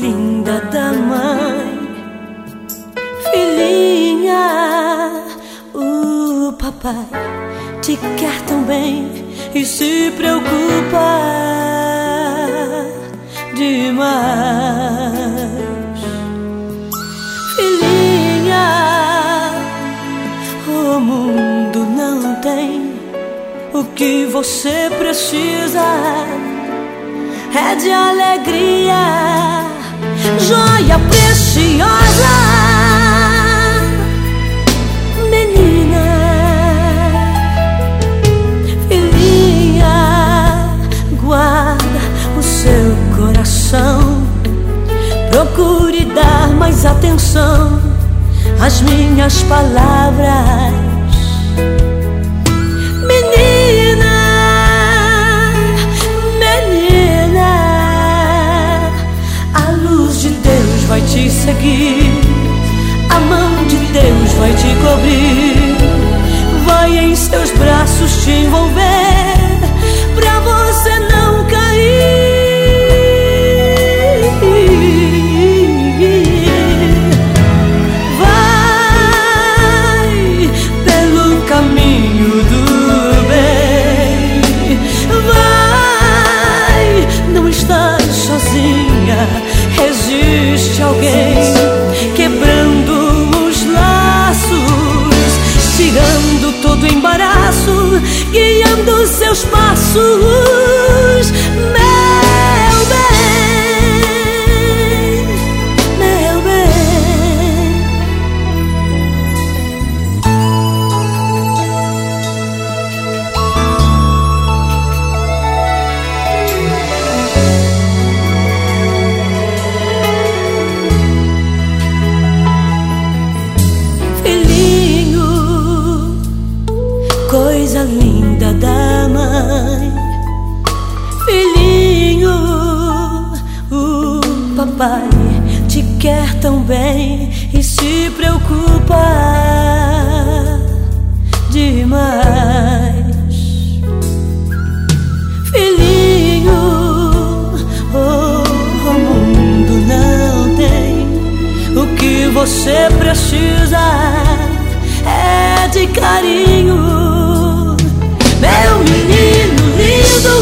linda da mãe. Filhinha, o papai te quer tão bem e se preocupa demais. Filhinha, o mundo não tem o que você precisa, é de alegria, joia preciosa. Menina, filhinha, guarda o seu coração, procure dar mais atenção às minhas palavras. Vai te seguir, a mão de Deus vai te cobrir, vai em seus braços te envolver, pra você não cair. Vai pelo caminho do bem, vai, não estás sozinha. Existe alguém quebrando os laços, tirando todo o embaraço, guiando seus passos. Meu bem, meu bem. Coisa linda da mãe. Filhinho, o papai te quer tão bem e se preocupa demais. Filhinho, o mundo não tem o que você precisa, é de carinho. Meu menino lindo,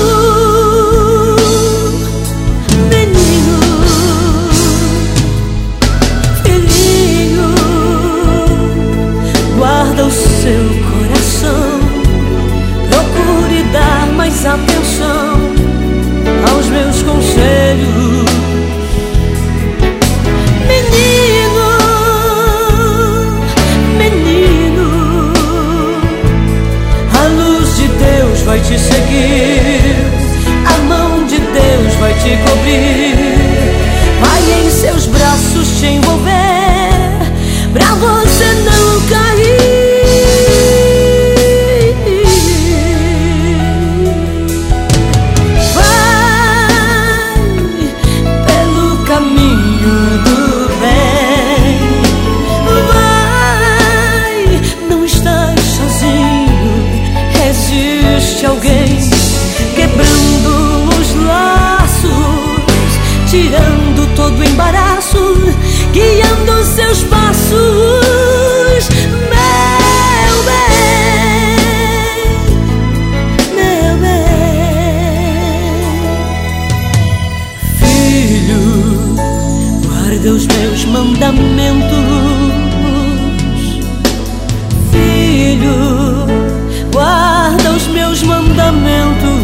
menino, filhinho, guarda o seu coração, procure dar mais atenção aos meus conselhos. Menino, menino, a luz de Deus vai te seguir, a mão de Deus vai te cobrir, vai em seus braços te envolver, pra você não cair. Vai pelo caminho do bem, vai, não estás sozinho. Existe alguém quebrando os laços, tirando todo o embaraço, guiando seus passos. Meu bem, meu bem. Filho, guarda os meus mandamentos. Filho, guarda os meus mandamentos.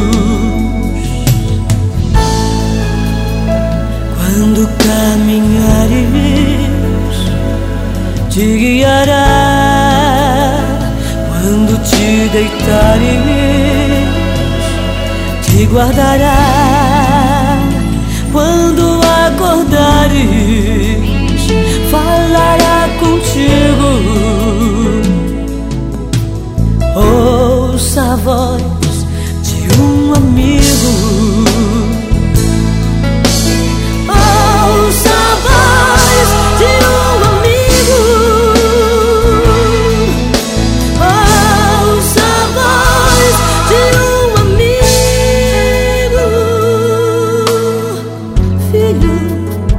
Quando caminhares, te guiará. Quando te deitares, te guardará. Quando acordares, falará contigo. Ouça a voz de um amigo. Ouça a voz de um amigo. Ouça a voz de um amigo. Filho,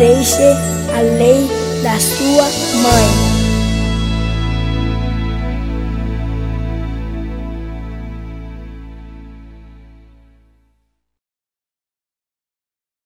deixe a lei da sua mãe.